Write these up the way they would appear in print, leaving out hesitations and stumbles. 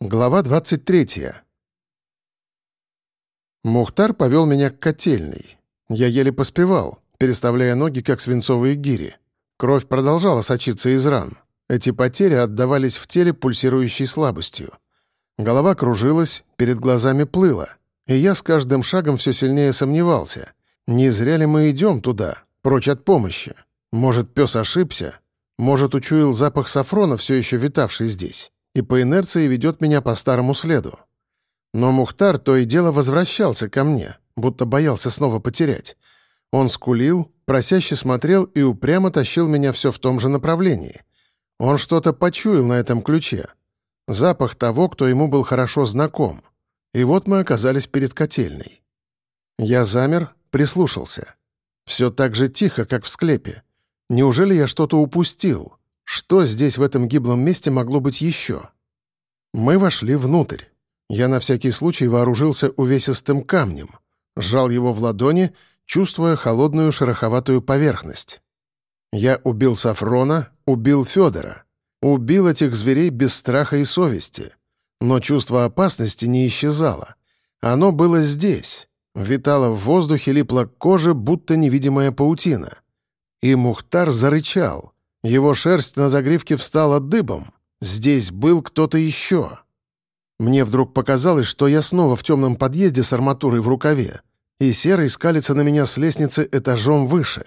Глава 23. Мухтар повел меня к котельной. Я еле поспевал, переставляя ноги, как свинцовые гири. Кровь продолжала сочиться из ран. Эти потери отдавались в теле пульсирующей слабостью. Голова кружилась, перед глазами плыла. И я с каждым шагом все сильнее сомневался. Не зря ли мы идем туда, прочь от помощи? Может, пес ошибся? Может, учуял запах сафрона, все еще витавший здесь, и по инерции ведет меня по старому следу. Но Мухтар то и дело возвращался ко мне, будто боялся снова потерять. Он скулил, просяще смотрел и упрямо тащил меня все в том же направлении. Он что-то почуял на этом ключе. Запах того, кто ему был хорошо знаком. И вот мы оказались перед котельной. Я замер, прислушался. Все так же тихо, как в склепе. Неужели я что-то упустил? Что здесь, в этом гиблом месте, могло быть еще? Мы вошли внутрь. Я на всякий случай вооружился увесистым камнем, сжал его в ладони, чувствуя холодную шероховатую поверхность. Я убил Сафрона, убил Федора, убил этих зверей без страха и совести. Но чувство опасности не исчезало. Оно было здесь, витало в воздухе, липло к коже, будто невидимая паутина. И Мухтар зарычал. Его шерсть на загривке встала дыбом. Здесь был кто-то еще. Мне вдруг показалось, что я снова в темном подъезде с арматурой в рукаве, и Серый скалится на меня с лестницы этажом выше.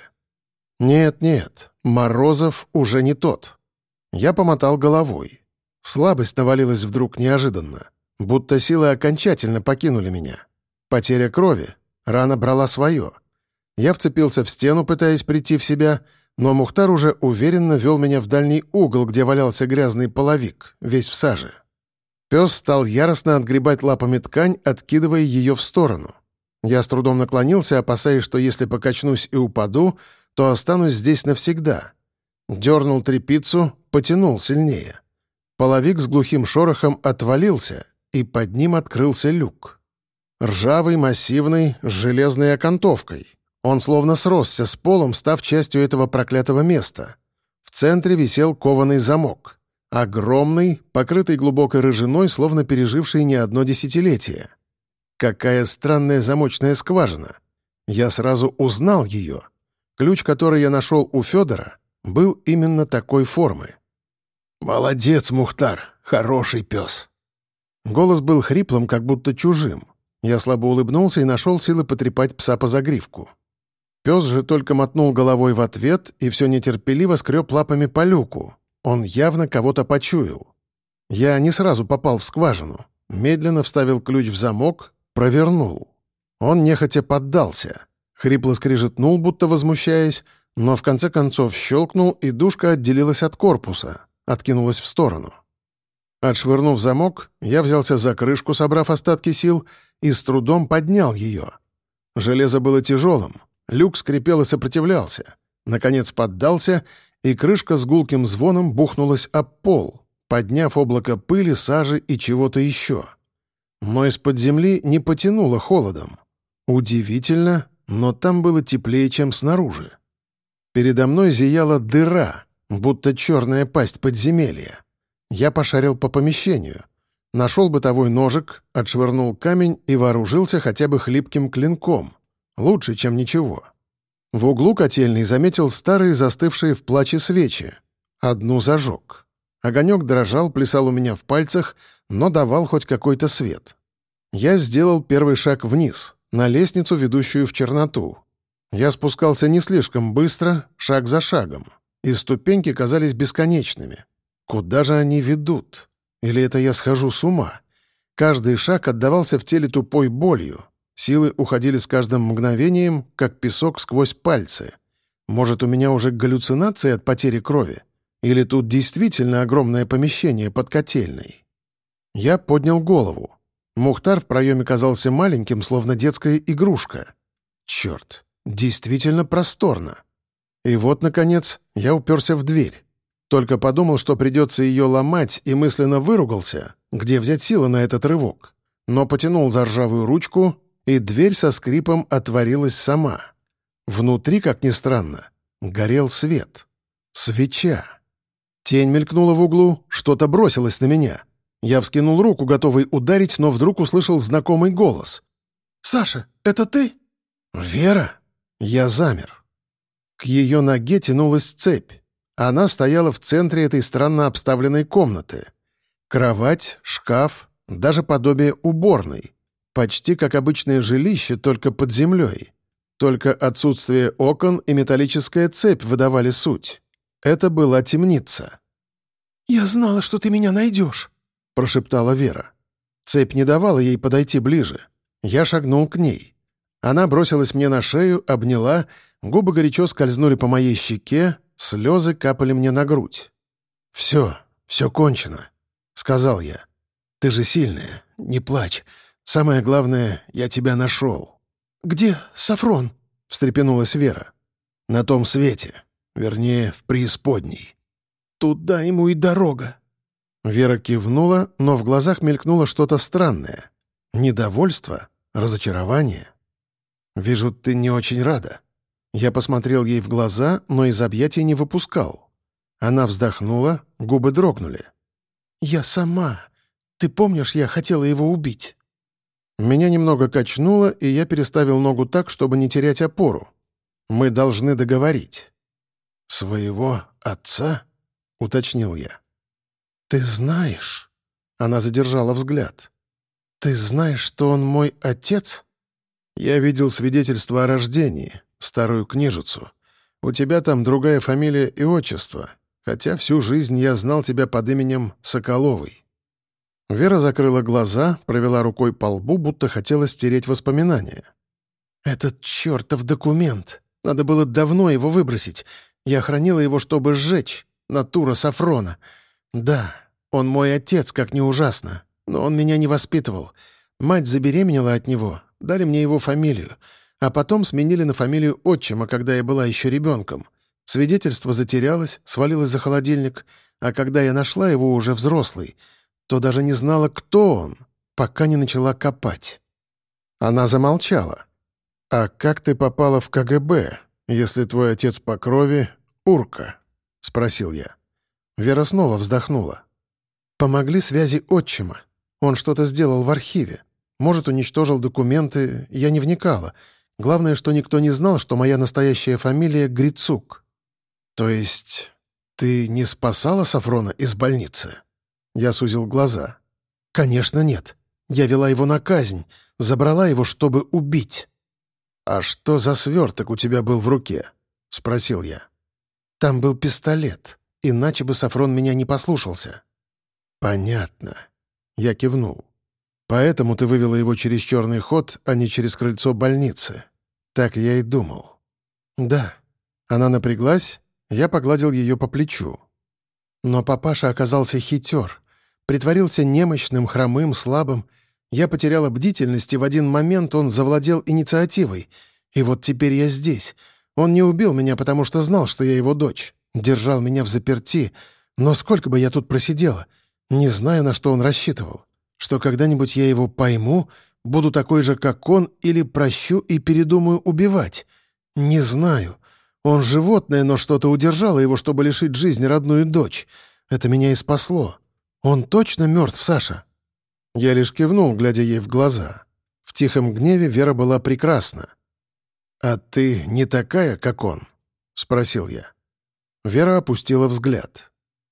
Нет, Морозов уже не тот. Я помотал головой. Слабость навалилась вдруг неожиданно, будто силы окончательно покинули меня. Потеря крови, рана брала свое. Я вцепился в стену, пытаясь прийти в себя, но Мухтар уже уверенно вел меня в дальний угол, где валялся грязный половик, весь в саже. Пес стал яростно отгребать лапами ткань, откидывая ее в сторону. Я с трудом наклонился, опасаясь, что если покачнусь и упаду, то останусь здесь навсегда. Дернул тряпицу, потянул сильнее. Половик с глухим шорохом отвалился, и под ним открылся люк. Ржавый, массивный, с железной окантовкой. Он словно сросся с полом, став частью этого проклятого места. В центре висел кованый замок. Огромный, покрытый глубокой рыжиной, словно переживший не одно десятилетие. Какая странная замочная скважина. Я сразу узнал ее. Ключ, который я нашел у Федора, был именно такой формы. «Молодец, Мухтар, хороший пес». Голос был хриплым, как будто чужим. Я слабо улыбнулся и нашел силы потрепать пса по загривку. Пес же только мотнул головой в ответ и все нетерпеливо скреб лапами по люку. Он явно кого-то почуял. Я не сразу попал в скважину. Медленно вставил ключ в замок, провернул. Он нехотя поддался. Хрипло скрижетнул, будто возмущаясь, но в конце концов щелкнул, и дужка отделилась от корпуса, откинулась в сторону. Отшвырнув замок, я взялся за крышку, собрав остатки сил, и с трудом поднял ее. Железо было тяжелым, люк скрипел и сопротивлялся. Наконец поддался, и крышка с гулким звоном бухнулась об пол, подняв облако пыли, сажи и чего-то еще. Но из-под земли не потянуло холодом. Удивительно, но там было теплее, чем снаружи. Передо мной зияла дыра, будто черная пасть подземелья. Я пошарил по помещению. Нашел бытовой ножик, отшвырнул камень и вооружился хотя бы хлипким клинком. Лучше, чем ничего. В углу котельной заметил старые застывшие в плаче свечи. Одну зажег. Огонек дрожал, плясал у меня в пальцах, но давал хоть какой-то свет. Я сделал первый шаг вниз, на лестницу, ведущую в черноту. Я спускался не слишком быстро, шаг за шагом, и ступеньки казались бесконечными. Куда же они ведут? Или это я схожу с ума? Каждый шаг отдавался в теле тупой болью. Силы уходили с каждым мгновением, как песок сквозь пальцы. Может, у меня уже галлюцинации от потери крови? Или тут действительно огромное помещение под котельной? Я поднял голову. Мухтар в проеме казался маленьким, словно детская игрушка. Черт, действительно просторно. И вот, наконец, я уперся в дверь. Только подумал, что придется ее ломать, и мысленно выругался, где взять силы на этот рывок. Но потянул за ржавую ручку, и дверь со скрипом отворилась сама. Внутри, как ни странно, горел свет. Свеча. Тень мелькнула в углу, что-то бросилось на меня. Я вскинул руку, готовый ударить, но вдруг услышал знакомый голос. «Саша, это ты?» «Вера?» Я замер. К ее ноге тянулась цепь. Она стояла в центре этой странно обставленной комнаты. Кровать, шкаф, даже подобие уборной. Почти как обычное жилище, только под землей. Только отсутствие окон и металлическая цепь выдавали суть. Это была темница. «Я знала, что ты меня найдешь», — прошептала Вера. Цепь не давала ей подойти ближе. Я шагнул к ней. Она бросилась мне на шею, обняла, губы горячо скользнули по моей щеке, слезы капали мне на грудь. «Все кончено», — сказал я. «Ты же сильная, не плачь. Самое главное, я тебя нашел». «Где Сафрон?» — встрепенулась Вера. «На том свете. Вернее, в преисподней». «Туда ему и дорога». Вера кивнула, но в глазах мелькнуло что-то странное. Недовольство? Разочарование? «Вижу, ты не очень рада». Я посмотрел ей в глаза, но из объятий не выпускал. Она вздохнула, губы дрогнули. «Я сама. Ты помнишь, я хотела его убить?» Меня немного качнуло, и я переставил ногу так, чтобы не терять опору. Мы должны договорить. «Своего отца?» — уточнил я. «Ты знаешь...» — она задержала взгляд. «Ты знаешь, что он мой отец?» «Я видел свидетельство о рождении, старую книжицу. У тебя там другая фамилия и отчество, хотя всю жизнь я знал тебя под именем Соколовой». Вера закрыла глаза, провела рукой по лбу, будто хотела стереть воспоминания. «Этот чертов документ! Надо было давно его выбросить. Я хранила его, чтобы сжечь. Натура Сафрона. Да, он мой отец, как ни ужасно. Но он меня не воспитывал. Мать забеременела от него, дали мне его фамилию, а потом сменили на фамилию отчима, когда я была еще ребенком. Свидетельство затерялось, свалилось за холодильник, а когда я нашла его уже взрослый, то даже не знала, кто он, пока не начала копать». Она замолчала. «А как ты попала в КГБ, если твой отец по крови — Урка?» — спросил я. Вера снова вздохнула. «Помогли связи отчима. Он что-то сделал в архиве. Может, уничтожил документы, я не вникала. Главное, что никто не знал, что моя настоящая фамилия Грицук». «То есть ты не спасала Сафрона из больницы?» Я сузил глаза. «Конечно нет. Я вела его на казнь, забрала его, чтобы убить». «А что за сверток у тебя был в руке?» — спросил я. «Там был пистолет, иначе бы Сафрон меня не послушался». «Понятно». Я кивнул. «Поэтому ты вывела его через черный ход, а не через крыльцо больницы. Так я и думал». «Да». Она напряглась, я погладил ее по плечу. Но папаша оказался хитер. Притворился немощным, хромым, слабым. Я потеряла бдительность, и в один момент он завладел инициативой. И вот теперь я здесь. Он не убил меня, потому что знал, что я его дочь. Держал меня взаперти. Но сколько бы я тут просидела? Не знаю, на что он рассчитывал. Что когда-нибудь я его пойму, буду такой же, как он, или прощу и передумаю убивать. Не знаю. Он животное, но что-то удержало его, чтобы лишить жизни родную дочь. Это меня и спасло. Он точно мертв, Саша?» Я лишь кивнул, глядя ей в глаза. В тихом гневе Вера была прекрасна. «А ты не такая, как он?» — спросил я. Вера опустила взгляд.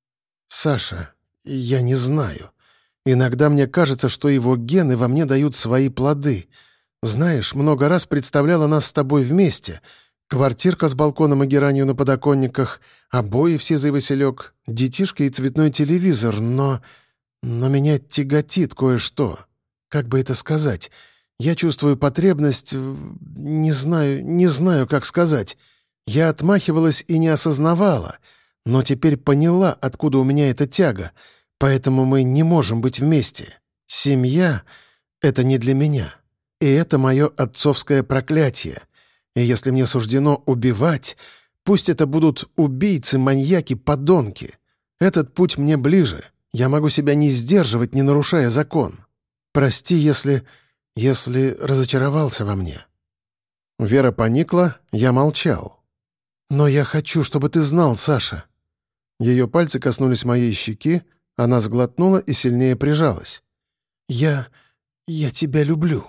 «Саша, я не знаю. Иногда мне кажется, что его гены во мне дают свои плоды. Знаешь, много раз представляла нас с тобой вместе. Квартирка с балконом и геранью на подоконниках, обои в сизый василек, детишки и цветной телевизор, но меня тяготит кое-что. Как бы это сказать? Я чувствую потребность... Не знаю, как сказать. Я отмахивалась и не осознавала, но теперь поняла, откуда у меня эта тяга, поэтому мы не можем быть вместе. Семья — это не для меня, и это мое отцовское проклятие. И если мне суждено убивать, пусть это будут убийцы, маньяки, подонки. Этот путь мне ближе. Я могу себя не сдерживать, не нарушая закон. Прости, если разочаровался во мне». Вера поникла, я молчал. «Но я хочу, чтобы ты знал, Саша». Ее пальцы коснулись моей щеки, Она сглотнула и сильнее прижалась. «Я тебя люблю».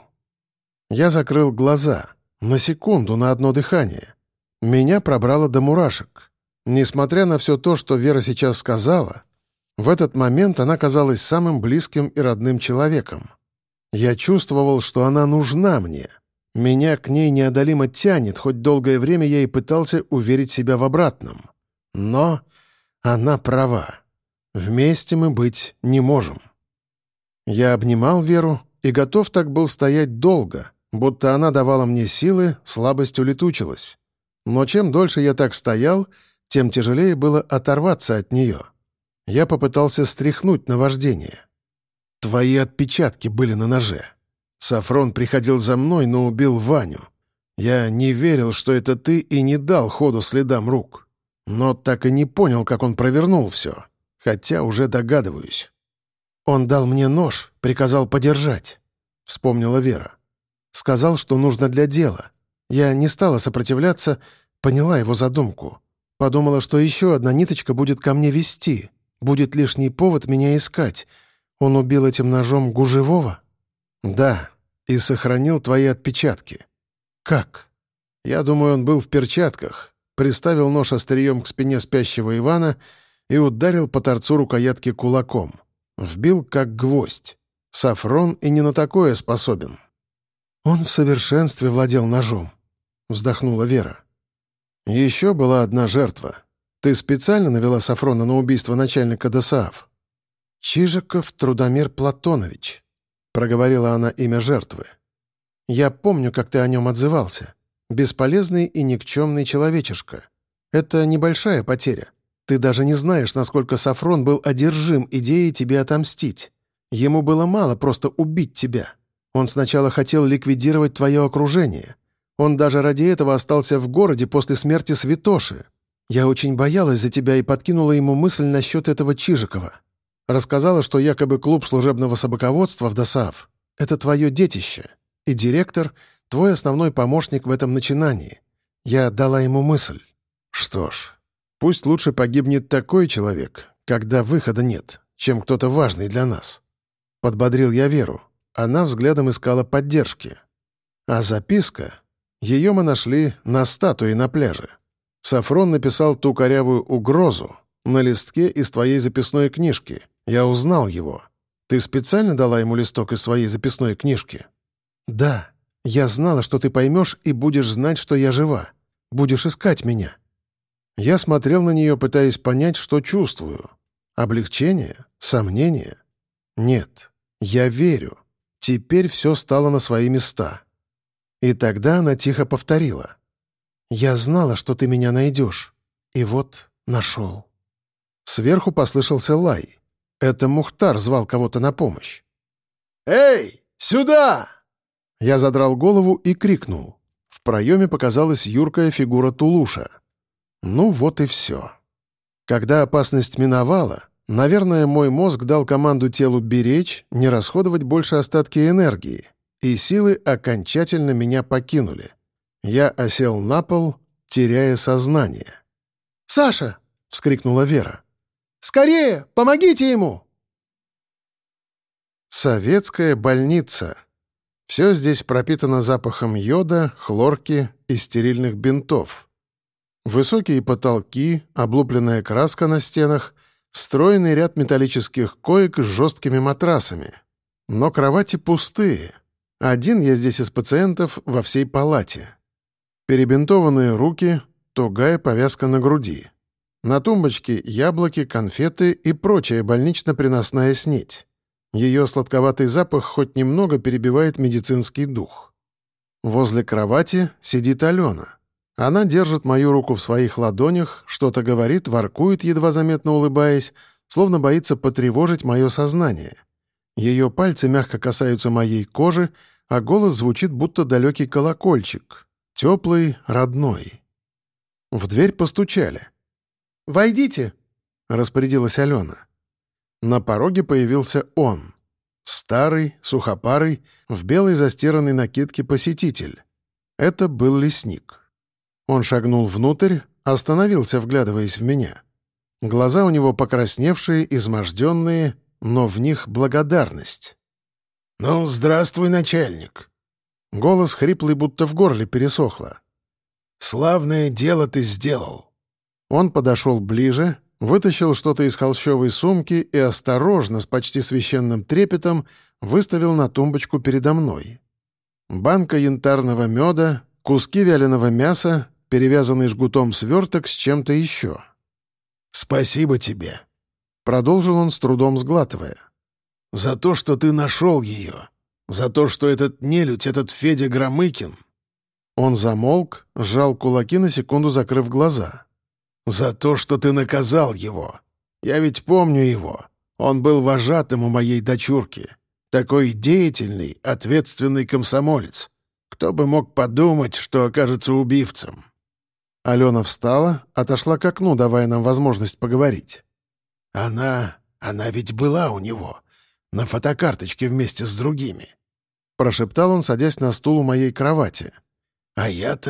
Я закрыл глаза. На секунду, на одно дыхание. Меня пробрало до мурашек. Несмотря на все то, что Вера сейчас сказала, в этот момент она казалась самым близким и родным человеком. Я чувствовал, что она нужна мне. Меня к ней неодолимо тянет, хоть долгое время я и пытался уверить себя в обратном. Но она права. Вместе мы быть не можем. Я обнимал Веру и готов так был стоять долго, будто она давала мне силы, слабость улетучилась. Но чем дольше я так стоял, тем тяжелее было оторваться от нее. Я попытался стряхнуть наваждение. Твои отпечатки были на ноже. Сафрон приходил за мной, но убил Ваню. Я не верил, что это ты, и не дал ходу следам рук. Но так и не понял, как он провернул все. Хотя уже догадываюсь. «Он дал мне нож, приказал подержать», — вспомнила Вера. «Сказал, что нужно для дела. Я не стала сопротивляться, поняла его задумку. Подумала, что еще одна ниточка будет ко мне вести, будет лишний повод меня искать. Он убил этим ножом Гужевого?» «Да, и сохранил твои отпечатки». «Как?» «Я думаю, он был в перчатках, приставил нож острием к спине спящего Ивана и ударил по торцу рукоятки кулаком. Вбил как гвоздь. Сафрон и не на такое способен». «Он в совершенстве владел ножом», — вздохнула Вера. «Еще была одна жертва. Ты специально навела Сафрона на убийство начальника ДСАФ?» «Чижиков Трудомир Платонович», — проговорила она имя жертвы. «Я помню, как ты о нем отзывался. Бесполезный и никчемный человечишка. Это небольшая потеря. Ты даже не знаешь, насколько Сафрон был одержим идеей тебе отомстить. Ему было мало просто убить тебя. Он сначала хотел ликвидировать твое окружение. Он даже ради этого остался в городе после смерти Святоши. Я очень боялась за тебя и подкинула ему мысль насчет этого Чижикова. Рассказала, что якобы клуб служебного собаководства в ДОСААФ — это твое детище, и директор — твой основной помощник в этом начинании. Я дала ему мысль. Что ж, пусть лучше погибнет такой человек, когда выхода нет, чем кто-то важный для нас. Подбодрил я Веру. Она взглядом искала поддержки. А записка? Ее мы нашли на статуе на пляже. Сафрон написал ту корявую угрозу на листке из твоей записной книжки. Я узнал его. Ты специально дала ему листок из своей записной книжки? Да. Я знала, что ты поймешь и будешь знать, что я жива. Будешь искать меня. Я смотрел на нее, пытаясь понять, что чувствую. Облегчение? Сомнение? Нет. Я верю. Теперь все стало на свои места. И тогда она тихо повторила. «Я знала, что ты меня найдешь. И вот нашел». Сверху послышался лай. Это Мухтар звал кого-то на помощь. «Эй, сюда!» Я задрал голову и крикнул. В проеме показалась юркая фигура Тулуша. Ну вот и все. Когда опасность миновала, наверное, мой мозг дал команду телу беречь, не расходовать больше остатки энергии, и силы окончательно меня покинули. Я осел на пол, теряя сознание. «Саша!» — вскрикнула Вера. «Скорее! Помогите ему!» Советская больница. Все здесь пропитано запахом йода, хлорки и стерильных бинтов. Высокие потолки, облупленная краска на стенах, стройный ряд металлических коек с жесткими матрасами. Но кровати пустые. Один я здесь из пациентов во всей палате. Перебинтованные руки, тугая повязка на груди. На тумбочке яблоки, конфеты и прочая больнично-приносная снедь. Ее сладковатый запах хоть немного перебивает медицинский дух. Возле кровати сидит Алена. Она держит мою руку в своих ладонях, что-то говорит, воркует, едва заметно улыбаясь, словно боится потревожить мое сознание. Ее пальцы мягко касаются моей кожи, а голос звучит, будто далекий колокольчик. Теплый, родной. В дверь постучали. «Войдите!» — распорядилась Алена. На пороге появился он. Старый, сухопарый, в белой застиранной накидке посетитель. Это был лесник. Он шагнул внутрь, остановился, вглядываясь в меня. Глаза у него покрасневшие, изможденные, но в них благодарность. «Ну, здравствуй, начальник!» Голос хриплый, будто в горле пересохло. «Славное дело ты сделал!» Он подошел ближе, вытащил что-то из холщовой сумки и осторожно, с почти священным трепетом, выставил на тумбочку передо мной. Банка янтарного меда, куски вяленого мяса, перевязанный жгутом сверток с чем-то еще. «Спасибо тебе», — продолжил он, с трудом сглатывая. «За то, что ты нашел ее. За то, что этот нелюдь, этот Федя Громыкин...» Он замолк, сжал кулаки, на секунду закрыв глаза. «За то, что ты наказал его. Я ведь помню его. Он был вожатым у моей дочурки. Такой деятельный, ответственный комсомолец. Кто бы мог подумать, что окажется убивцем?» Алена встала, отошла к окну, давая нам возможность поговорить. Она ведь была у него. На фотокарточке вместе с другими. Прошептал он, садясь на стул у моей кровати. А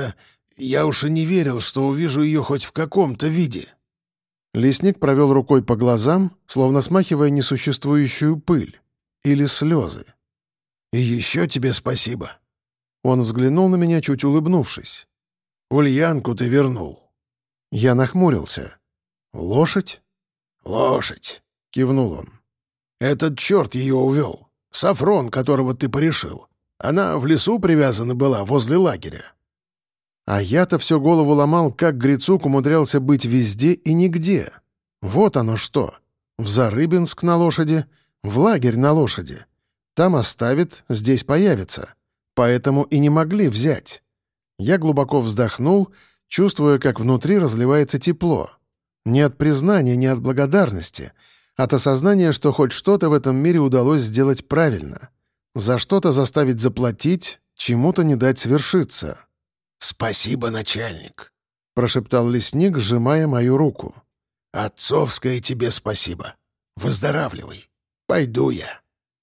я уж и не верил, что увижу ее хоть в каком-то виде. Лесник провел рукой по глазам, словно смахивая несуществующую пыль. Или слезы. «И еще тебе спасибо». Он взглянул на меня, чуть улыбнувшись. «Ульянку ты вернул». Я нахмурился. «Лошадь?» «Лошадь», — кивнул он. «Этот черт ее увел. Сафрон, которого ты порешил. Она в лесу привязана была, возле лагеря». А я-то все голову ломал, как Грицук умудрялся быть везде и нигде. Вот оно что. В Зарыбинск на лошади, в лагерь на лошади. Там оставит, здесь появится. Поэтому и не могли взять. Я глубоко вздохнул, чувствуя, как внутри разливается тепло. Не от признания, не от благодарности, от осознания, что хоть что-то в этом мире удалось сделать правильно. За что-то заставить заплатить, чему-то не дать свершиться. «Спасибо, начальник», — прошептал лесник, сжимая мою руку. «Отцовское тебе спасибо. Выздоравливай. Пойду я».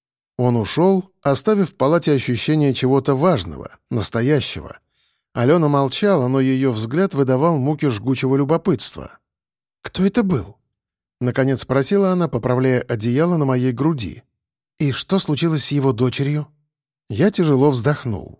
Он ушел, оставив в палате ощущение чего-то важного, настоящего. Алена молчала, но ее взгляд выдавал муки жгучего любопытства. «Кто это был?» — наконец спросила она, поправляя одеяло на моей груди. «И что случилось с его дочерью?» Я тяжело вздохнул.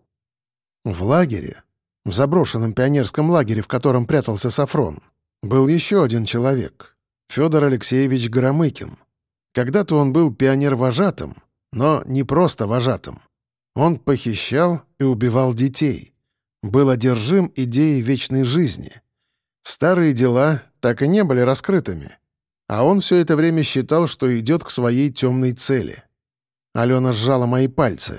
В лагере, в заброшенном пионерском лагере, в котором прятался Сафрон, был еще один человек — Федор Алексеевич Громыкин. Когда-то он был пионер-вожатым, но не просто вожатым. Он похищал и убивал детей. Был одержим идеей вечной жизни. Старые дела так и не были раскрытыми. А он все это время считал, что идет к своей темной цели. Алена сжала мои пальцы.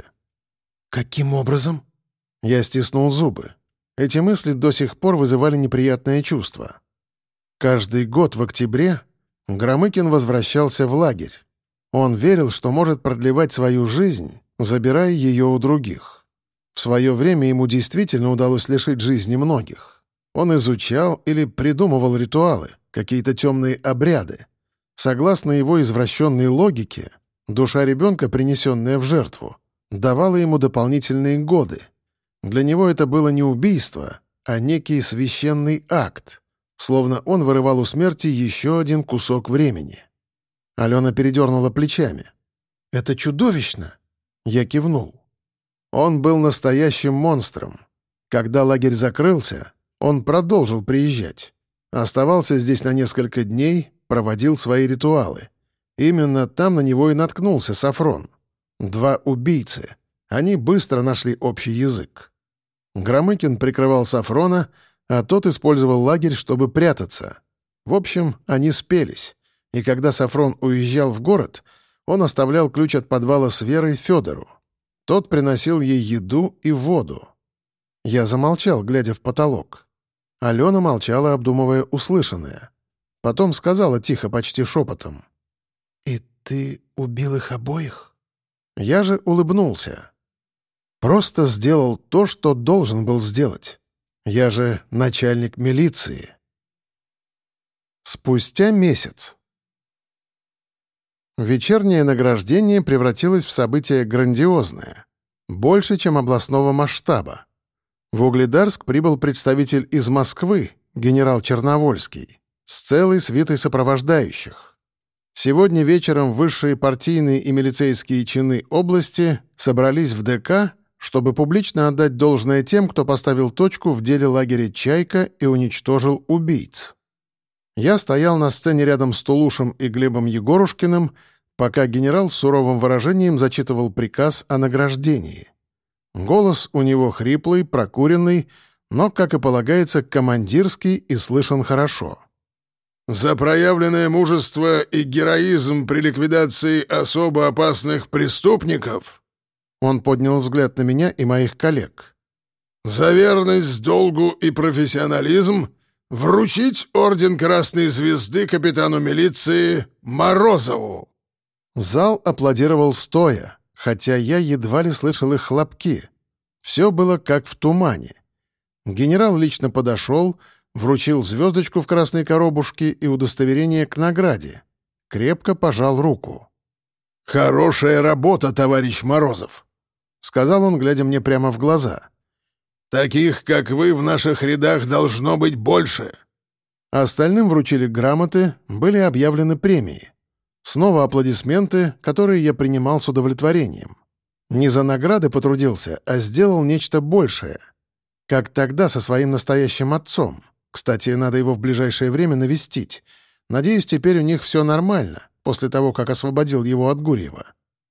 «Каким образом?» Я стиснул зубы. Эти мысли до сих пор вызывали неприятное чувство. Каждый год в октябре Громыкин возвращался в лагерь. Он верил, что может продлевать свою жизнь, забирая ее у других. В свое время ему действительно удалось лишить жизни многих. Он изучал или придумывал ритуалы, какие-то темные обряды. Согласно его извращенной логике, душа ребенка, принесенная в жертву, давала ему дополнительные годы. Для него это было не убийство, а некий священный акт, словно он вырывал у смерти еще один кусок времени. Алена передернула плечами. «Это чудовищно!» Я кивнул. Он был настоящим монстром. Когда лагерь закрылся, он продолжил приезжать. Оставался здесь на несколько дней, проводил свои ритуалы. Именно там на него и наткнулся Сафрон. Два убийцы. Они быстро нашли общий язык. Громыкин прикрывал Сафрона, а тот использовал лагерь, чтобы прятаться. В общем, они спелись. И когда Сафрон уезжал в город, он оставлял ключ от подвала с Верой Федору. Тот приносил ей еду и воду. Я замолчал, глядя в потолок. Алена молчала, обдумывая услышанное. Потом сказала тихо, почти шепотом. «И ты убил их обоих?» Я же улыбнулся. Просто сделал то, что должен был сделать. Я же начальник милиции. Спустя месяц. Вечернее награждение превратилось в событие грандиозное. Больше, чем областного масштаба. В Угледарск прибыл представитель из Москвы, генерал Черновольский. с целой свитой сопровождающих. Сегодня вечером высшие партийные и милицейские чины области собрались в ДК, чтобы публично отдать должное тем, кто поставил точку в деле лагеря «Чайка» и уничтожил убийц. Я стоял на сцене рядом с Тулушем и Глебом Егорушкиным, пока генерал с суровым выражением зачитывал приказ о награждении. Голос у него хриплый, прокуренный, но, как и полагается, командирский и слышен хорошо. «За проявленное мужество и героизм при ликвидации особо опасных преступников», он поднял взгляд на меня и моих коллег. «за верность долгу и профессионализм вручить орден Красной Звезды капитану милиции Морозову». Зал аплодировал стоя, хотя я едва ли слышал их хлопки. Все было как в тумане. Генерал лично подошел, вручил звездочку в красной коробушке и удостоверение к награде. Крепко пожал руку. «Хорошая работа, товарищ Морозов», — сказал он, глядя мне прямо в глаза. «Таких, как вы, в наших рядах должно быть больше». Остальным вручили грамоты, были объявлены премии. Снова аплодисменты, которые я принимал с удовлетворением. Не за награды потрудился, а сделал нечто большее. Как тогда со своим настоящим отцом. Кстати, надо его в ближайшее время навестить. Надеюсь, теперь у них все нормально, после того, как освободил его от Гурьева.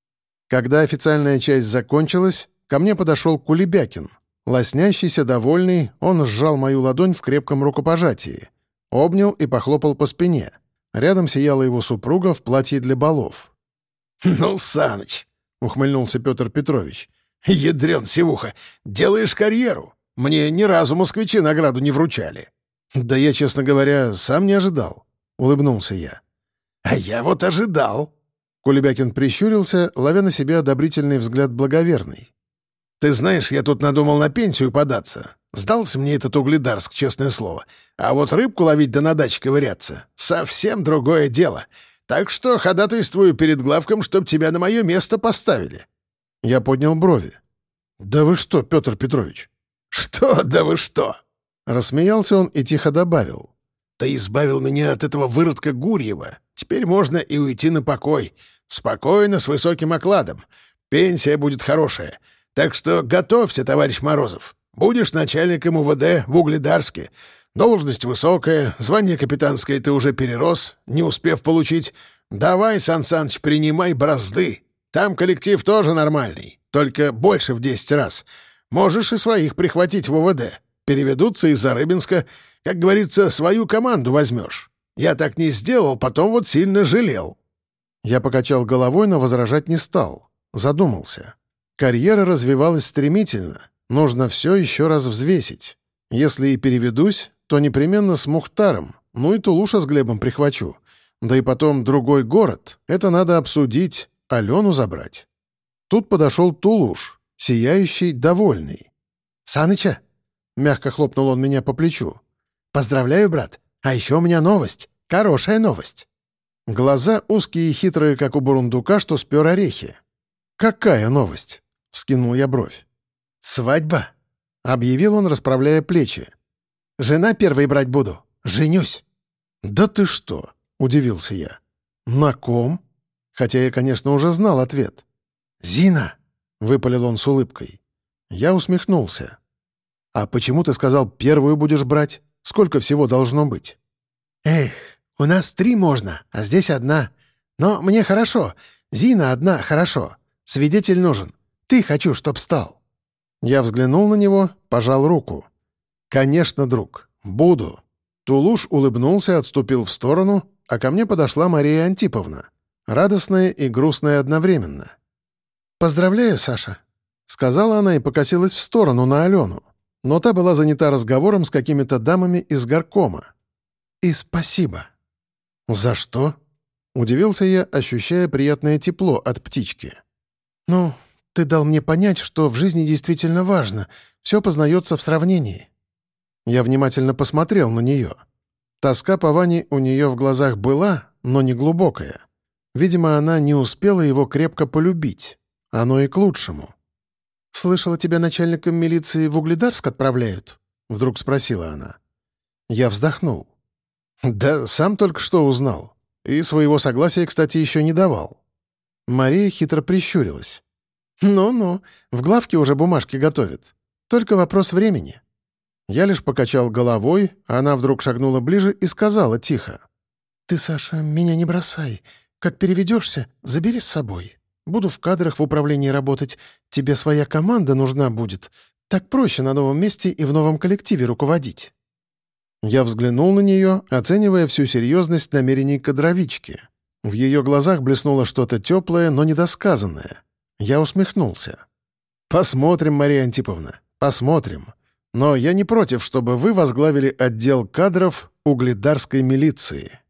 Когда официальная часть закончилась, ко мне подошел Кулебякин. Лоснящийся, довольный, он сжал мою ладонь в крепком рукопожатии. Обнял и похлопал по спине. Рядом сияла его супруга в платье для балов. «Ну, Саныч», — ухмыльнулся Петр Петрович, — «ядрен сивуха, делаешь карьеру. Мне ни разу москвичи награду не вручали». «Да я, честно говоря, сам не ожидал», — улыбнулся я. «А я вот ожидал». Кулебякин прищурился, ловя на себя одобрительный взгляд благоверный. «Ты знаешь, я тут надумал на пенсию податься. Сдался мне этот Угледарск, честное слово. А вот рыбку ловить да на даче ковыряться — совсем другое дело. Так что ходатайствую перед главком, чтоб тебя на мое место поставили». Я поднял брови. «Да вы что, Петр Петрович?» «Что, да вы что?» Рассмеялся он и тихо добавил. «Ты избавил меня от этого выродка Гурьева. Теперь можно и уйти на покой. Спокойно, с высоким окладом. Пенсия будет хорошая. Так что готовься, товарищ Морозов. Будешь начальником УВД в Угледарске. Должность высокая, звание капитанское ты уже перерос, не успев получить. Давай, Сан Саныч, принимай бразды. Там коллектив тоже нормальный, только больше в 10 раз. Можешь и своих прихватить в УВД. Переведутся из Зарыбинска. Как говорится, свою команду возьмешь. Я так не сделал, потом вот сильно жалел». Я покачал головой, но возражать не стал. Задумался. Карьера развивалась стремительно. Нужно все еще раз взвесить. Если и переведусь, то непременно с Мухтаром. Ну и Тулуша с Глебом прихвачу. Да и потом другой город. Это надо обсудить. Алену забрать. Тут подошел Тулуш, сияющий, довольный. «Саныча!» — мягко хлопнул он меня по плечу. «Поздравляю, брат. А еще у меня новость. Хорошая новость». Глаза узкие и хитрые, как у бурундука, что спер орехи. «Какая новость?» — вскинул я бровь. «Свадьба», — объявил он, расправляя плечи. «Жена первой брать буду. Женюсь». «Да ты что?» — удивился я. «На ком?» Хотя я, конечно, уже знал ответ. «Зина», — выпалил он с улыбкой. Я усмехнулся. «А почему ты сказал, первую будешь брать? Сколько всего должно быть?» «Эх, у нас 3 можно, а здесь одна. Но мне хорошо. Зина одна, хорошо. Свидетель нужен. Ты хочу, чтоб стал». Я взглянул на него, пожал руку. «Конечно, друг, буду». Тулуш улыбнулся, отступил в сторону, а ко мне подошла Мария Антиповна. Радостная и грустная одновременно. «Поздравляю, Саша», — сказала она и покосилась в сторону на Алену. Но та была занята разговором с какими-то дамами из горкома. «И спасибо». «За что?» — удивился я, ощущая приятное тепло от птички. «Ну, ты дал мне понять, что в жизни действительно важно. Все познается в сравнении». Я внимательно посмотрел на нее. Тоска по Ване у нее в глазах была, но не глубокая. Видимо, она не успела его крепко полюбить. Оно и к лучшему. «Слышала, тебя начальником милиции в Угледарск отправляют?» — вдруг спросила она. Я вздохнул. Да сам только что узнал. И своего согласия, кстати, еще не давал. Мария хитро прищурилась. «Ну-ну, в главке уже бумажки готовят. Только вопрос времени». Я лишь покачал головой, а она вдруг шагнула ближе и сказала тихо. «Ты, Саша, меня не бросай. Как переведешься, забери с собой. Буду в кадрах в управлении работать. Тебе своя команда нужна будет. Так проще на новом месте и в новом коллективе руководить». Я взглянул на нее, оценивая всю серьезность намерений кадровички. В ее глазах блеснуло что-то теплое, но недосказанное. Я усмехнулся. «Посмотрим, Мария Антиповна, посмотрим. Но я не против, чтобы вы возглавили отдел кадров угледарской милиции».